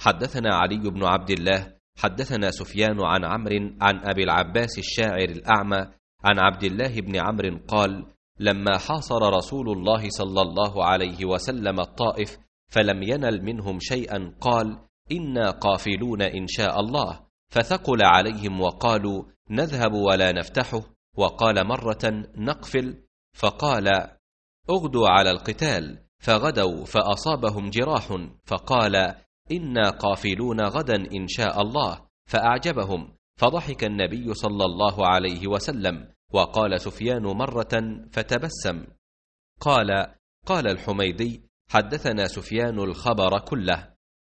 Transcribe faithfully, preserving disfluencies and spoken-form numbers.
حدثنا علي بن عبد الله حدثنا سفيان عن عمرو عن أبي العباس الشاعر الأعمى عن عبد الله بن عمرو قال: لما حاصر رسول الله صلى الله عليه وسلم الطائف فلم ينل منهم شيئا قال: إنا قافلون إن شاء الله، فثقل عليهم وقالوا: نذهب ولا نفتحه، وقال مرة: نقفل، فقال: اغدوا على القتال، فغدوا فأصابهم جراح، فقال: إنا قافلون غدا إن شاء الله، فأعجبهم، فضحك النبي صلى الله عليه وسلم، وقال سفيان مرة فتبسم. قال قال الحميدي: حدثنا سفيان الخبر كله.